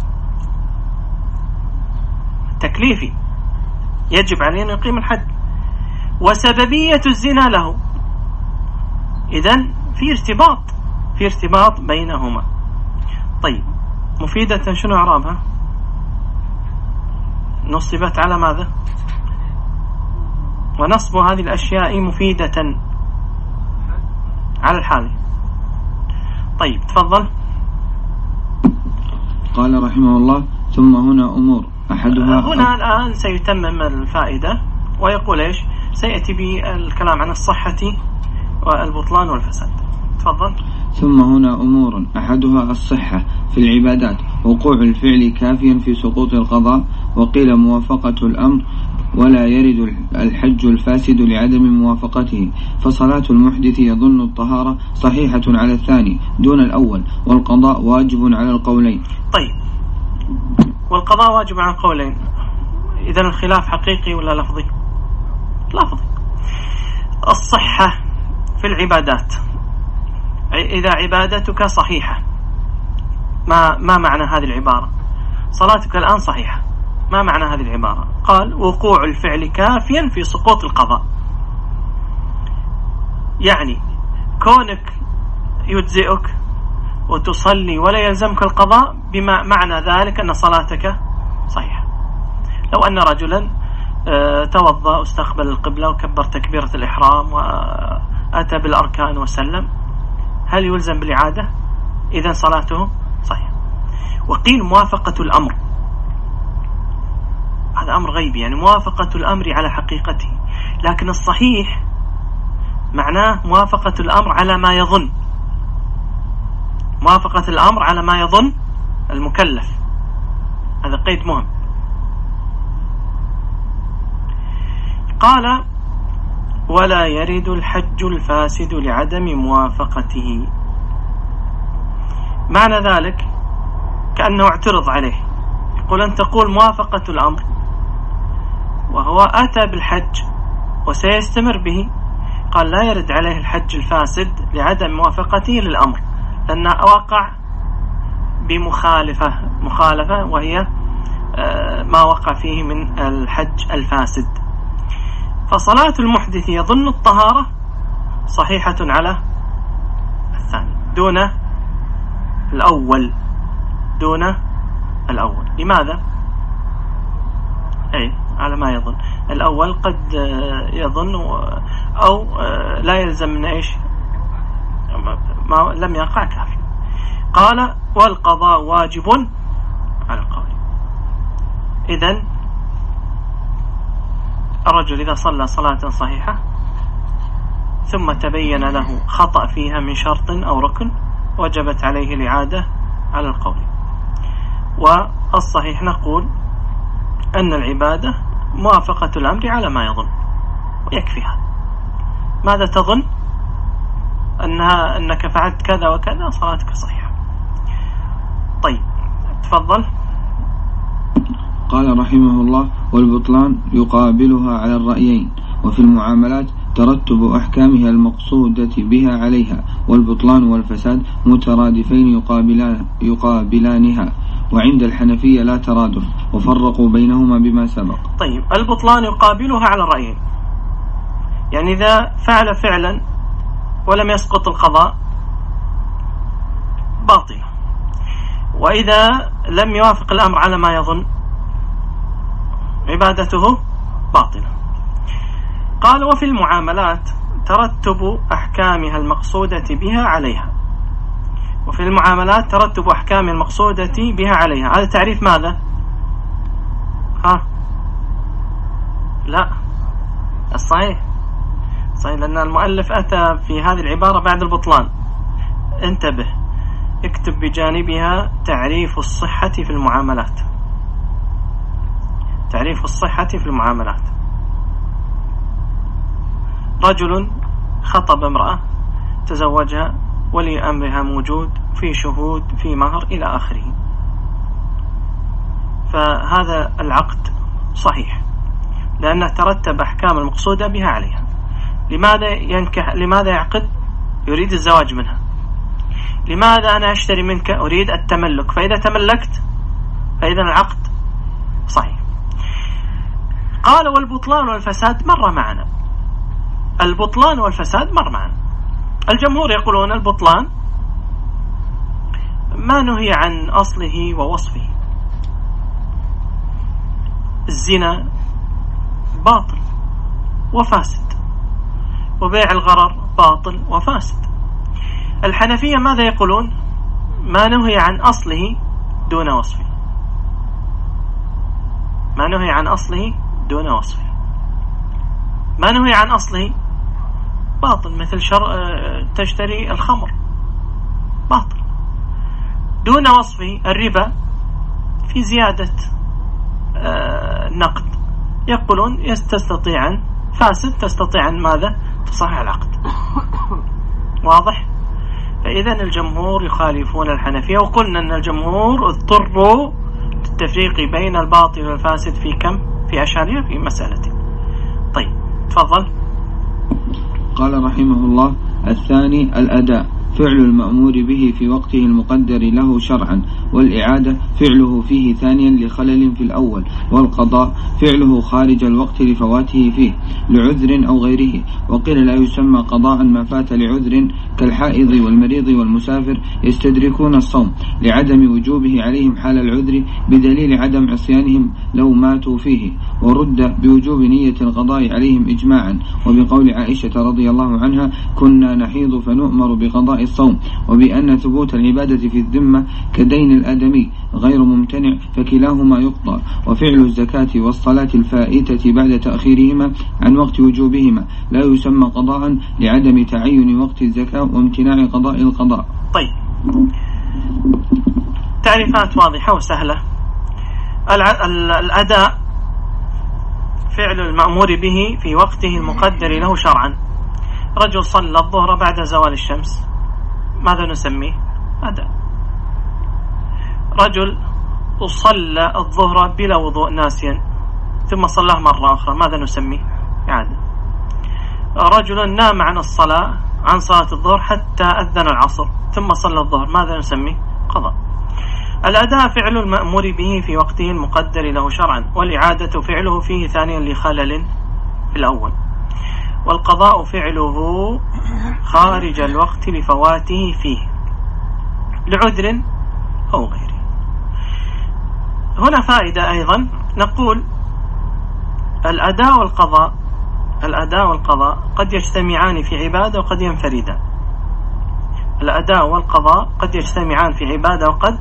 تكليفي، يجب عليه أن يقيم الحد. وسببية الزنا له. إذن في ارتباط في ارتباط بينهما. طيب، مفيدة شنو إعرابها؟ نصبت على ماذا؟ ونصب هذه الأشياء مفيدة على الحال. طيب تفضل. قال رحمه الله: ثم هنا أمور أحدها. هنا الآن سيتمم الفائدة ويقول إيش؟ سيأتي بالكلام عن الصحة والبطلان والفساد. تفضل. ثم هنا أمور أحدها الصحة في العبادات، وقوع الفعل كافيا في سقوط القضاء، وقيل موافقة الأمر، ولا يرد الحج الفاسد لعدم موافقته، فصلاة المحدث يظن الطهارة صحيحة على الثاني دون الأول، والقضاء واجب على القولين. طيب، والقضاء واجب على القولين، إذن الخلاف حقيقي ولا لفظي؟ لفظي. الصحة في العبادات، إذا عبادتك صحيحة، ما ما معنى هذه العبارة؟ صلاتك الآن صحيحة، ما معنى هذه العبارة؟ قال: وقوع الفعل كافيا في سقوط القضاء. يعني كونك يجزئك وتصلي ولا يلزمك القضاء، بما معنى ذلك أن صلاتك صحيحة. لو أن رجلا توضأ واستقبل القبلة وكبر تكبيرة الإحرام وأتى بالأركان وسلم، هل يلزم بالإعادة؟ إذن صلاته صحيحة. وقيل موافقة الأمر، هذا أمر غيبي، يعني موافقة الأمر على حقيقته، لكن الصحيح معناه موافقة الأمر على ما يظن، موافقة الأمر على ما يظن المكلف. هذا قيد مهم. قال: ولا يرد الحج الفاسد لعدم موافقته. معنى ذلك كأنه اعترض عليه، يقول: أن تقول موافقة الأمر وهو أتى بالحج وسيستمر به. قال: لا يرد عليه الحج الفاسد لعدم موافقته للأمر، لأنه وقع بمخالفة مخالفة وهي ما وقع فيه من الحج الفاسد. فصلاة المحدث يظن الطهارة صحيحة على الثاني دون الأول، دون الأول. لماذا؟ أي على ما يظن. الأول قد يظن أو لا يلزم من إيش ما لم يقع كافي. قال والقضاء واجب على القول. إذن الرجل إذا صلى صلاة صحيحة ثم تبين له خطأ فيها من شرط أو ركن وجبت عليه الإعادة على القول. والصحيح نقول أن العبادة موافقة الأمر على ما يظن ويكفي هذا. ماذا تظن؟ أنها أنك فعلت كذا وكذا، صلاتك صحيحة. طيب تفضل. قال رحمه الله والبطلان يقابلها على الرأيين، وفي المعاملات ترتب أحكامها المقصودة بها عليها، والبطلان والفساد مترادفين يقابلان يقابلانها، وعند الحنفية لا ترادف وفرقوا بينهما بما سبق. طيب البطلان يقابلها على الرأيين، يعني إذا فعل فعلا ولم يسقط القضاء باطل، وإذا لم يوافق الأمر على ما يظن عبادته باطلة. قال وفي المعاملات ترتب أحكامها المقصودة بها عليها، وفي المعاملات ترتب أحكام المقصودة بها عليها. هذا تعريف ماذا؟ ها لا الصحيح صحيح، لأن المؤلف أتى في هذه العبارة بعد البطلان. انتبه، اكتب بجانبها تعريف الصحة في المعاملات. تعريف الصحة في المعاملات: رجل خطب امرأة تزوجها، ولي أمرها موجود، في شهود، في مهر إلى آخره، فهذا العقد صحيح لأنه ترتب أحكام المقصودة بها عليها. لماذا ينكح؟ لماذا يعقد؟ يريد الزواج منها. لماذا أنا أشتري منك؟ أريد التملك، فإذا تملكت فإذا العقد صحيح. قال والبطلان والفساد مر معنا. البطلان والفساد مر معنا. الجمهور يقولون البطلان ما نهي عن أصله ووصفه. الزنا باطل وفاسد، وبيع الغرر باطل وفاسد. الحنفية ماذا يقولون؟ ما نهي عن أصله دون وصفه. ما نهي عن أصله دون وصفه. ما نهي عن أصله باطل، مثل شر... تشتري الخمر باطل. دون وصفه الربا في زيادة نقد، يقولون يستطيع فاسد، تستطيع ماذا؟ تصحح العقد. واضح؟ فإذا الجمهور يخالفون الحنفية، وقلنا أن الجمهور اضطروا للتفريق بين الباطل والفاسد في كم؟ في أشارية في مسألة. طيب تفضل. قال رحمه الله الثاني الأداء، فعل المأمور به في وقته المقدر له شرعا، والإعادة فعله فيه ثانيا لخلل في الأول، والقضاء فعله خارج الوقت لفواته فيه لعذر أو غيره. وقيل لا يسمى قضاء ما فات لعذر كالحائض والمريض والمسافر يستدركون الصوم لعدم وجوبه عليهم حال العذر بدليل عدم عصيانهم لو ماتوا فيه، ورد بوجوب نية القضاء عليهم إجماعا، وبقول عائشة رضي الله عنها كنا نحيض فنؤمر بقضاء الصوم، وبأن ثبوت العبادة في الذمة كدين الآدمي غير ممتنع فكلاهما يقضى. وفعل الزكاة والصلاة الفائتة بعد تأخيرهما عن وقت وجوبهما لا يسمى قضاء لعدم تعين وقت الزكاة وامتناع قضاء القضاء. طيب تعريفات واضحة وسهلة. الأداء فعل المأمور به في وقته المقدر له شرعا. رجل صلى الظهر بعد زوال الشمس، ماذا نسميه؟ أداء. رجل صلى الظهر بلا وضوء ناسيا ثم صلاه مرة أخرى، ماذا نسميه؟ إعادة. رجل نام عن الصلاة عن صلاة الظهر حتى أذن العصر ثم صلى الظهر، ماذا نسميه؟ قضاء. الأداء فعل المأمور به في وقته المقدر له شرعا، والإعادة فعله فيه ثانيا لخلل في الأول، والقضاء فعله خارج الوقت لفواته فيه لعذر أو غيره. هنا فائدة أيضا، نقول الأداء والقضاء الأداء والقضاء قد يجتمعان في عبادة وقد ينفردان. الأداء والقضاء قد يجتمعان في عبادة وقد.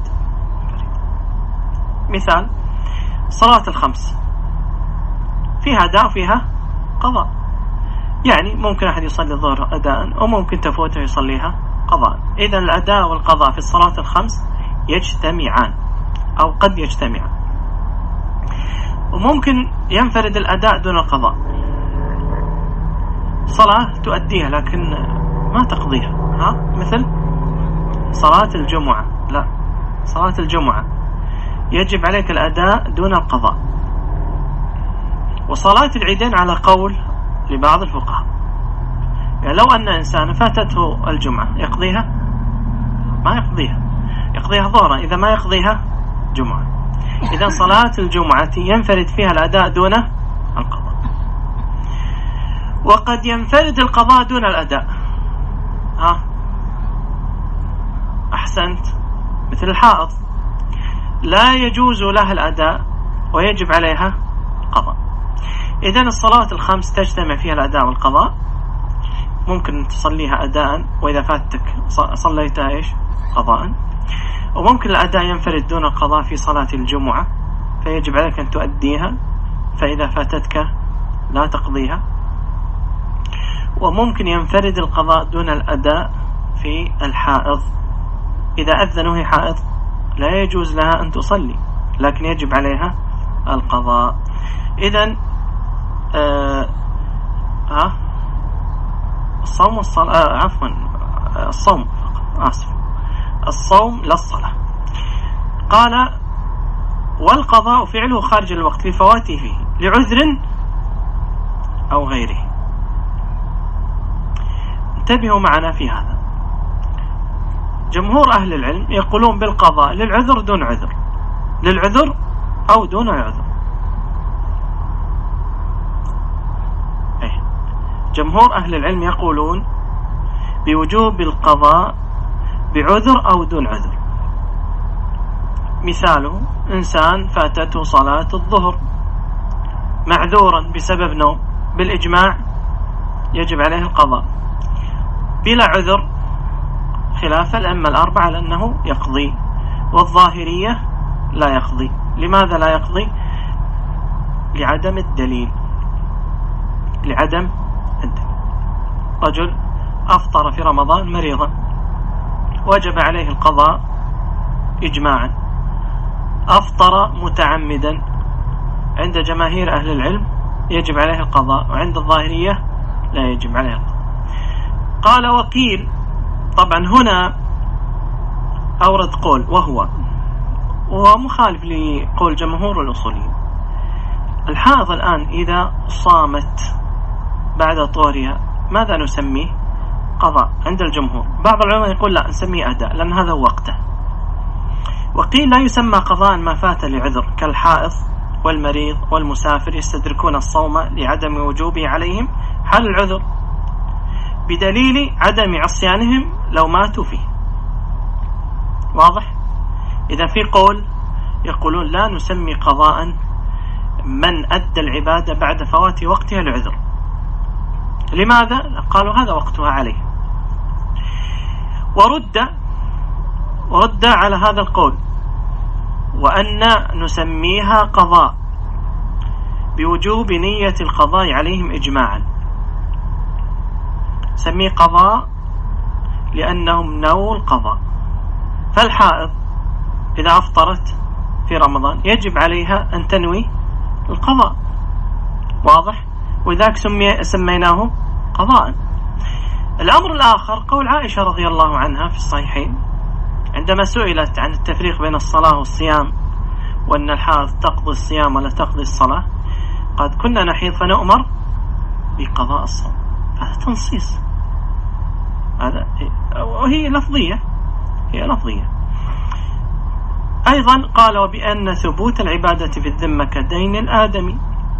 مثال صلاة الخمس فيها أداء وفيها قضاء، يعني ممكن أحد يصلي الظهر أداء وممكن تفوته يصليها قضاء. إذن الأداء والقضاء في الصلاة الخمس يجتمعان أو قد يجتمعان، وممكن ينفرد الأداء دون القضاء. صلاة تؤديها لكن ما تقضيها، ها مثل صلاة الجمعة، لا صلاة الجمعة يجب عليك الأداء دون القضاء. وصلاة العيدين على قول لبعض الفقهاء، يعني لو أن إنسان فاتته الجمعة يقضيها؟ ما يقضيها، يقضيها ظهرا، إذا ما يقضيها جمعة. إذا صلاة الجمعة ينفرد فيها الأداء دون القضاء، وقد ينفرد القضاء دون الأداء. ها أحسنت، مثل الحائض لا يجوز لها الأداء ويجب عليها قضاء. إذن الصلاة الخمس تجتمع فيها الأداء والقضاء، ممكن تصليها أداء وإذا فاتك صليتها إيش قضاء، وممكن الأداء ينفرد دون القضاء في صلاة الجمعة فيجب عليك أن تؤديها، فإذا فاتتك لا تقضيها. وممكن ينفرد القضاء دون الأداء في الحائض، إذا أذن وهي حائض لا يجوز لها أن تصلي لكن يجب عليها القضاء. إذن آه ها الصوم والصلاة آه عفوا آه الصوم آسف الصوم للصلاة. قال والقضاء فعله خارج الوقت لفواته فيه لعذر أو غيره. انتبهوا معنا في هذا، جمهور أهل العلم يقولون بالقضاء للعذر دون عذر، للعذر أو دون العذر. جمهور أهل العلم يقولون بوجوب القضاء بعذر أو دون عذر. مثاله إنسان فاتته صلاة الظهر معذورا بسبب نوم، بالإجماع يجب عليه القضاء، بلا عذر خلاف الأئمة الأربعة لأنه يقضي، والظاهرية لا يقضي. لماذا لا يقضي؟ لعدم الدليل، لعدم الدليل. رجل أفطر في رمضان مريضا وجب عليه القضاء إجماعا، أفطر متعمدا عند جماهير أهل العلم يجب عليه القضاء، وعند الظاهرية لا يجب عليه القضاء. قال وقيل، طبعا هنا أورد قول وهو وهو مخالف لقول جمهور الأصوليين. الحائض الآن إذا صامت بعد طهرها ماذا نسميه؟ قضاء عند الجمهور. بعض العلماء يقول لا نسميه أداء لأن هذا وقته. وقيل لا يسمى قضاء ما فات لعذر كالحائض والمريض والمسافر يستدركون الصوم لعدم وجوبه عليهم حال العذر بدليل عدم عصيانهم لو ماتوا فيه. واضح؟ إذا في قول يقولون لا نسمي قضاء من أدى العبادة بعد فوات وقتها العذر. لماذا؟ قالوا هذا وقتها عليه. ورد ورد على هذا القول وأن نسميها قضاء بوجوب نية القضاء عليهم إجماعا. سميه قضاء لأنهم نووا القضاء. فالحائض إذا أفطرت في رمضان يجب عليها أن تنوي القضاء. واضح؟ وذاك سمي سميناه قضاء. الأمر الآخر قول عائشة رضي الله عنها في الصحيحين عندما سئلت عن التفريق بين الصلاة والصيام وأن الحائض تقضي الصيام ولا تقضي الصلاة، قد كنا نحيض فنؤمر بقضاء الصوم. هذا تنصيص، هذا وهي لفظية، هي لفظية. أيضا قال وبأن ثبوت العبادة في الذمة كدين الآدمي.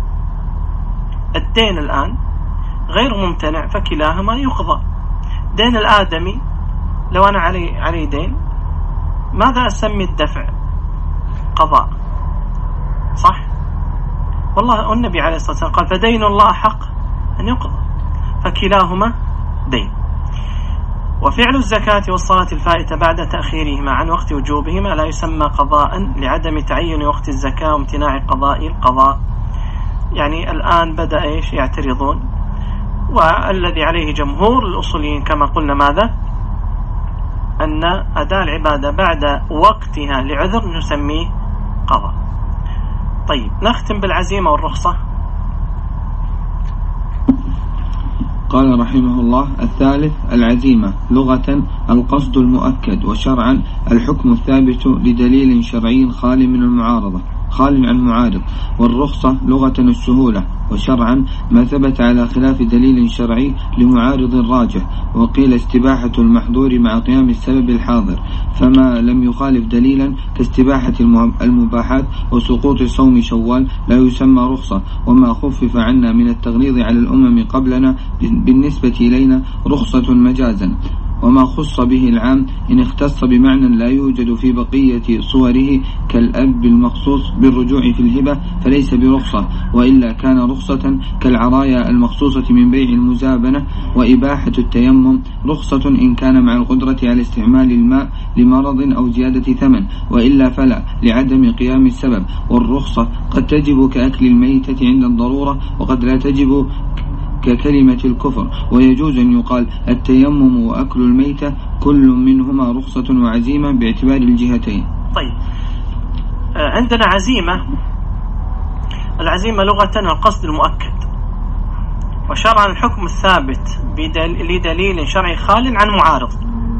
الدين الآن غير ممتنع فكلاهما يقضى. دين الآدمي لو أنا علي علي دين ماذا أسمي الدفع؟ قضاء، صح؟ والله النبي عليه الصلاة والسلام قال فدين الله حق أن يقضى، فكلاهما دين. وفعل الزكاة والصلاة الفائتة بعد تأخيرهما عن وقت وجوبهما لا يسمى قضاء لعدم تعين وقت الزكاة وامتناع قضاء القضاء. يعني الآن بدأ إيش يعترضون، والذي عليه جمهور الأصوليين كما قلنا ماذا؟ أن أداء العبادة بعد وقتها لعذر نسميه قضاء. طيب نختم بالعزيمة والرخصة. قال رحمه الله: الثالث العزيمة لغة القصد المؤكد، وشرعا الحكم الثابت لدليل شرعي خال من المعارضة خال عن معارض. والرخصة لغة السهولة، وشرعا ما ثبت على خلاف دليل شرعي لمعارض راجح. وقيل استباحة المحظور مع قيام السبب الحاضر، فما لم يخالف دليلا كاستباحة المباحات وسقوط صوم شوال لا يسمى رخصة. وما خفف عنا من التغليظ على الأمم قبلنا بالنسبة إلينا رخصة مجازا. وما خص به العام إن اختص بمعنى لا يوجد في بقية صوره كالأب المخصوص بالرجوع في الهبة فليس برخصة، وإلا كان رخصة كالعرايا المخصوصة من بيع المزابنة. وإباحة التيمم رخصة إن كان مع القدرة على استعمال الماء لمرض أو زيادة ثمن، وإلا فلا لعدم قيام السبب. والرخصة قد تجب كأكل الميتة عند الضرورة، وقد لا تجب ككلمة الكفر. ويجوز أن يقال التيمم وأكل الميتة كل منهما رخصة وعزيمة باعتبار الجهتين. طيب عندنا عزيمة. العزيمة لغة القصد المؤكد، وشرعا الحكم الثابت لدليل شرعي خال عن معارض.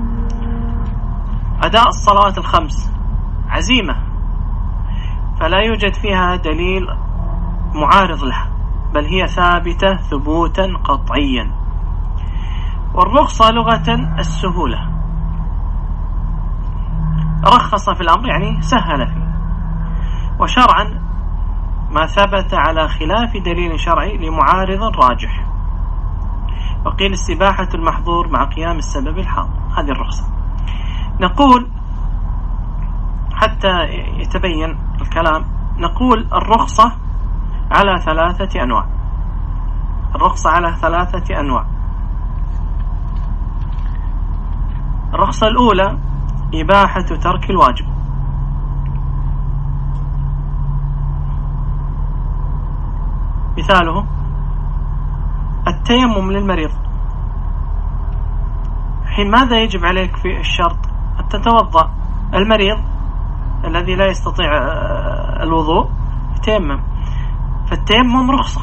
أداء الصلوات الخمس عزيمة، فلا يوجد فيها دليل معارض لها، بل هي ثابتة ثبوتا قطعيا. والرخصة لغة السهولة، رخص في الأمر يعني سهل فيه. وشرعا ما ثبت على خلاف دليل شرعي لمعارض راجح. وقيل استباحة المحظور مع قيام السبب الحاضر، هذه الرخصة. نقول حتى يتبين الكلام، نقول الرخصة على ثلاثة أنواع. الرخصة على ثلاثة أنواع. الرخصة الأولى إباحة ترك الواجب، مثاله التيمم للمريض. حين ماذا يجب عليك في الشرط؟ أن تتوضأ. المريض الذي لا يستطيع الوضوء يتيمم، فالتيمم رخصة.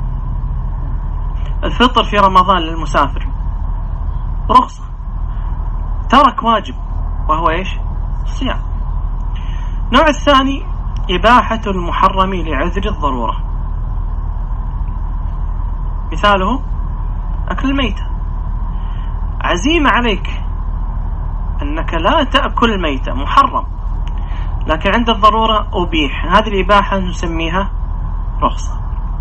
الفطر في رمضان للمسافر رخصة، ترك واجب وهو إيش؟ الصيام. النوع الثاني إباحة المحرم لعذر الضرورة، مثاله أكل الميتة. عزيمة عليك أنك لا تأكل الميتة، محرم، لكن عند الضرورة أبيح. هذه الإباحة نسميها رخصة.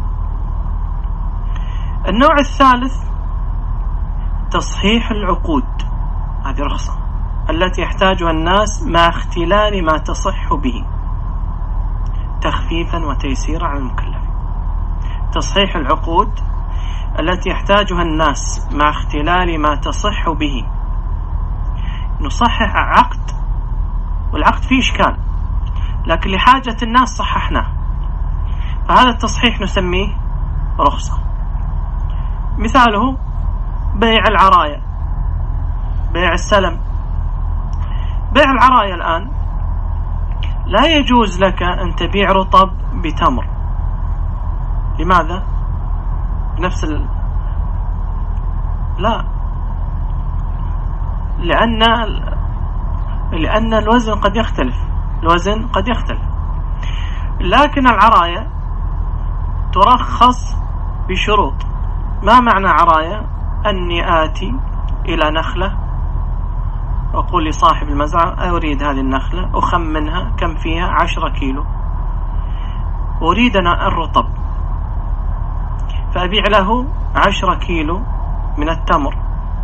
النوع الثالث تصحيح العقود، هذه رخصة التي يحتاجها الناس مع اختلال ما تصح به تخفيفا وتيسيرا على المكلف. تصحيح العقود التي يحتاجها الناس مع اختلال ما تصح به. نصحح عقد والعقد فيه إشكال، لكن لحاجة الناس صححناه، فهذا التصحيح نسميه رخصة. مثاله بيع العرايا، بيع السلم. بيع العرايا الآن لا يجوز لك أن تبيع رطب بتمر. لماذا؟ بنفس ال... لا، لأن لأن الوزن قد يختلف، الوزن قد يختلف. لكن العرايا ترخص بشروط. ما معنى عرايا؟ أني آتي إلى نخلة وأقول لصاحب المزرعة أريد هذه النخلة، أخمنها كم فيها، عشرة كيلو، أريد أنا الرطب، فأبيع له عشرة كيلو من التمر،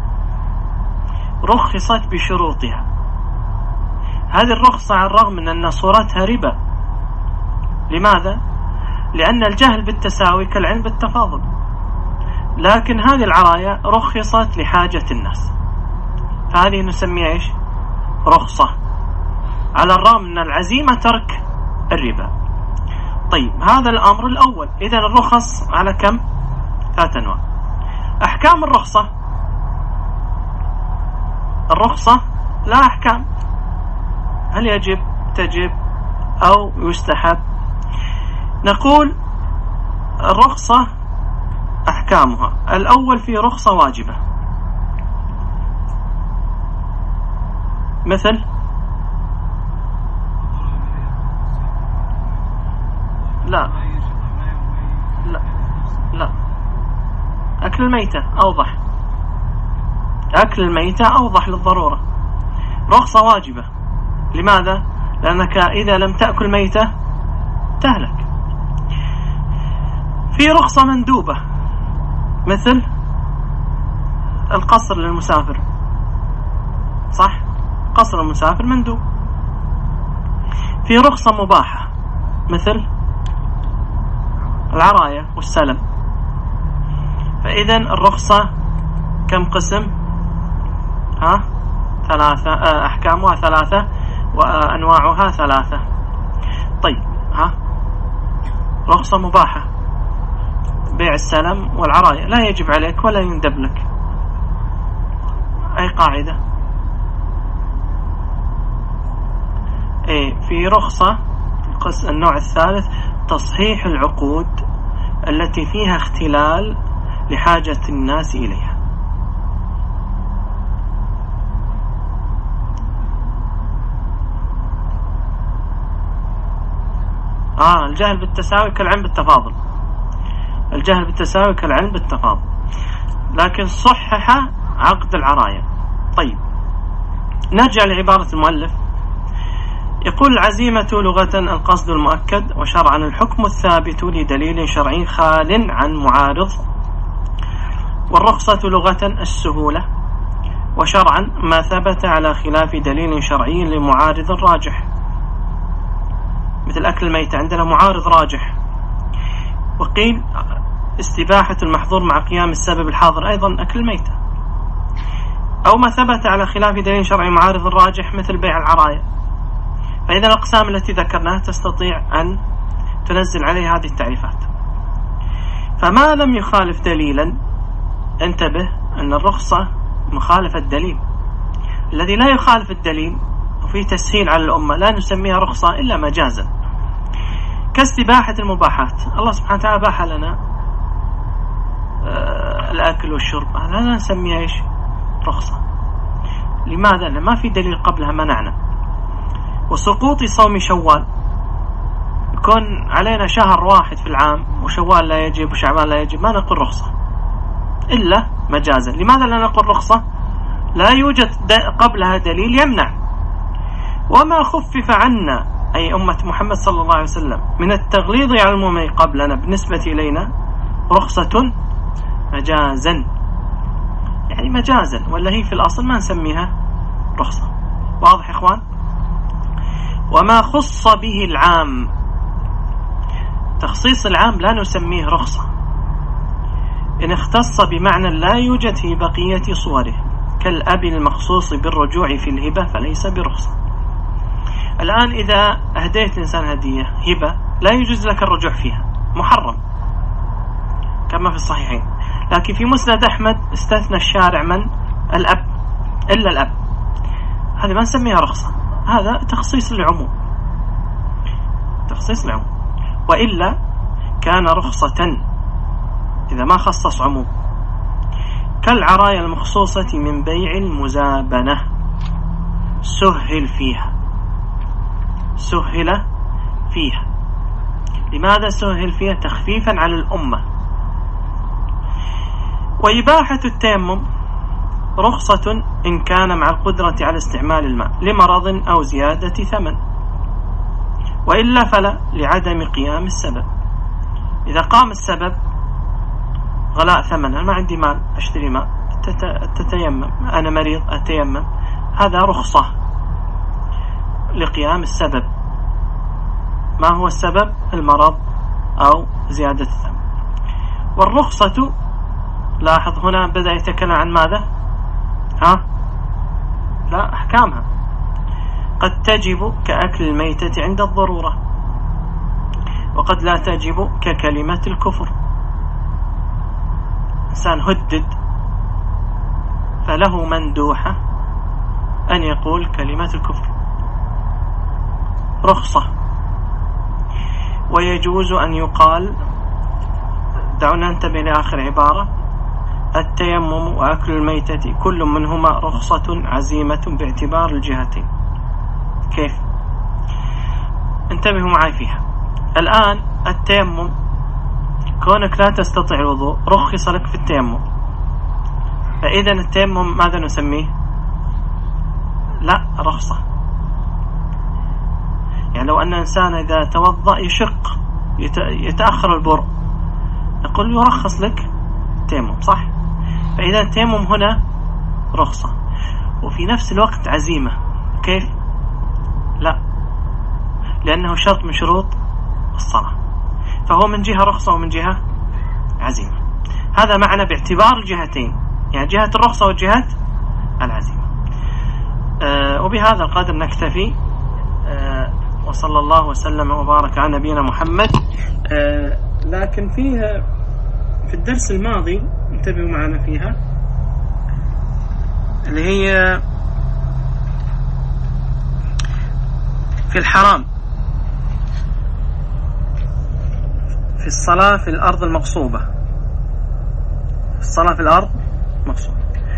رخصت بشروطها. هذه الرخصة على الرغم من أن صورتها ربا. لماذا؟ لأن الجهل بالتساوي كالعلم بالتفاضل. لكن هذه العرايا رخصت لحاجة الناس، فهذه نسميها إيش؟ رخصة، على الرغم من العزيمة ترك الربا. طيب هذا الأمر الأول. إذا الرخص على كم؟ ثلاث أنواع. أحكام الرخصة، الرخصة لا أحكام، هل يجب تجب أو يستحب؟ نقول الرخصة أحكامها: الأول في رخصة واجبة، مثل لا لا لا أكل الميتة أوضح، أكل الميتة أوضح للضرورة، رخصة واجبة. لماذا؟ لأنك إذا لم تأكل ميتة تهلك. في رخصة مندوبة، مثل القصر للمسافر، صح؟ قصر المسافر مندوب. في رخصة مباحة، مثل العراية والسلم. فإذا الرخصة كم قسم؟ ها؟ ثلاثة. أحكامها ثلاثة وأنواعها ثلاثة. طيب ها؟ رخصة مباحة، بيع السلم والعراية، لا يجب عليك ولا يندب لك. أي قاعدة؟ إيه. في رخصة النوع الثالث تصحيح العقود التي فيها اختلال لحاجة الناس إليها. آه الجهل بالتساوي كالعلم بالتفاضل، الجهل بالتساوي كالعلم بالتفاضل، لكن صحح عقد العراية. طيب نرجع لعبارة المؤلف، يقول: العزيمة لغة القصد المؤكد، وشرعا الحكم الثابت لدليل شرعي خال عن معارض، والرخصة لغة السهولة، وشرعا ما ثبت على خلاف دليل شرعي لمعارض راجح، مثل أكل الميت عندنا معارض راجح. وقيل استباحة المحظور مع قيام السبب الحاضر، أيضا أكل الميتة. أو ما ثبت على خلاف دليل شرعي معارض راجح، مثل بيع العراية. فإذا الأقسام التي ذكرناها تستطيع أن تنزل عليها هذه التعريفات. فما لم يخالف دليلا، انتبه أن الرخصة مخالفة الدليل. الذي لا يخالف الدليل وفيه تسهيل على الأمة لا نسميها رخصة إلا مجازا، كاستباحة المباحات. الله سبحانه وتعالى باح لنا الأكل والشرب، هذا لا نسميها إيش؟ رخصة. لماذا؟ لأن ما في دليل قبلها منعنا. وسقوط صوم شوال، يكون علينا شهر واحد في العام وشوال لا يجب وشعبان لا يجب، ما نقول رخصة إلا مجازا. لماذا لا نقول رخصة؟ لا يوجد قبلها دليل يمنع. وما خفف عنا أي أمة محمد صلى الله عليه وسلم من التغليظ على المؤمنين قبلنا بالنسبة إلينا رخصة مجازا، يعني مجازا، ولا هي في الأصل ما نسميها رخصة. واضح يا إخوان؟ وما خص به العام، تخصيص العام لا نسميه رخصة إن اختص بمعنى لا يوجد في بقية صوره، كالأب المخصوص بالرجوع في الهبة فليس برخصة. الآن إذا أهديت إنسان هدية هبة لا يجوز لك الرجوع فيها، محرم كما في الصحيحين. لكن في مسند أحمد استثنى الشارع من؟ الأب، إلا الأب، هذا ما نسميها رخصة، هذا تخصيص العموم، تخصيص العموم. وإلا كان رخصة إذا ما خصص عموم، كالعراية المخصوصة من بيع المزابنة، سهل فيها، سهل فيها. لماذا سهل فيها؟ تخفيفا على الأمة. وإباحة التيمم رخصة إن كان مع القدرة على استعمال الماء لمرض أو زيادة ثمن، وإلا فلا لعدم قيام السبب. إذا قام السبب غلاء ثمن، أنا ما عندي مال أشتري ماء، تتيمم، أنا مريض أتيمم، هذا رخصة لقيام السبب. ما هو السبب؟ المرض أو زيادة الثمن. والرخصة، لاحظ هنا بدأ يتكلم عن ماذا؟ ها؟ لا، أحكامها قد تجب كأكل الميتة عند الضرورة، وقد لا تجب ككلمة الكفر. إنسان هدد فله مندوحة أن يقول كلمة الكفر، رخصة. ويجوز أن يقال، دعونا ننتبه لآخر عبارة، التيمم وأكل الميتة كل منهما رخصة عزيمة باعتبار الجهتين. كيف؟ انتبهوا معي فيها. الآن التيمم، كونك لا تستطيع الوضوء رخص لك في التيمم، فإذا التيمم ماذا نسميه؟ لا، رخصة. يعني لو أن إنسان إذا توضأ يشق يتأخر البرء، نقول يرخص لك التيمم، صح؟ فإذا التيمم هنا رخصة وفي نفس الوقت عزيمة. كيف؟ لا، لأنه شرط من شروط الصلاة، فهو من جهة رخصة ومن جهة عزيمة. هذا معنى باعتبار الجهتين، يعني جهة الرخصة وجهة العزيمة. أه وبهذا القدر نكتفي. أه وصلى الله وسلم وبارك على نبينا محمد. أه لكن فيها في الدرس الماضي، انتبهوا معنا فيها، اللي هي في الحرام في الصلاة في الأرض المغصوبة، في الصلاة في الأرض مغصوبة،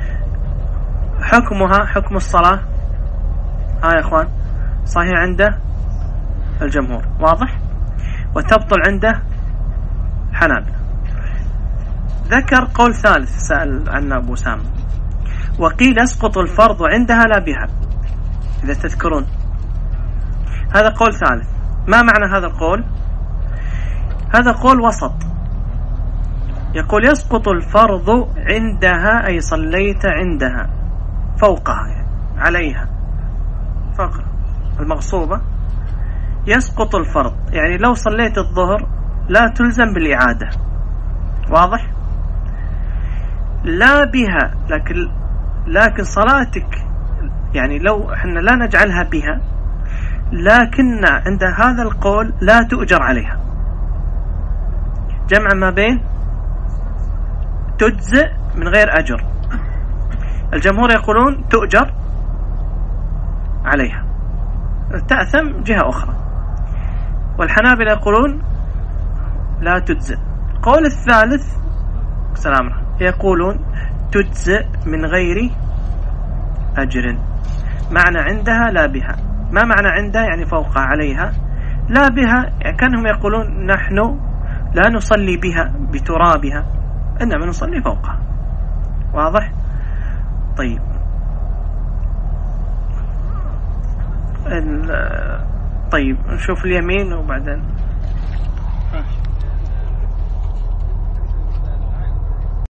حكمها حكم الصلاة. ها يا أخوان، صحيح عنده الجمهور، واضح، وتبطل عنده الحنابلة. ذكر قول ثالث سأل عنه أبو سام، وقيل يسقط الفرض عندها لا بها، إذا تذكرون هذا قول ثالث. ما معنى هذا القول؟ هذا قول وسط، يقول يسقط الفرض عندها، أي صليت عندها، فوقها يعني عليها، فوق المغصوبة يسقط الفرض، يعني لو صليت الظهر لا تلزم بالإعادة، واضح؟ لا بها، لكن لكن صلاتك يعني لو احنا لا نجعلها بها، لكن عند هذا القول لا تؤجر عليها، جمع ما بين تجزئ من غير أجر. الجمهور يقولون تؤجر عليها، تأثم جهة أخرى، والحنابلة يقولون لا تجزئ. القول الثالث سلام يقولون تجزئ من غير أجر، معنى عندها لا بها. ما معنى عندها؟ يعني فوقها عليها، لا بها يعني كانهم يقولون نحن لا نصلي بها بترابها، إنما نصلي فوقها، واضح؟ طيب، طيب نشوف اليمين وبعدين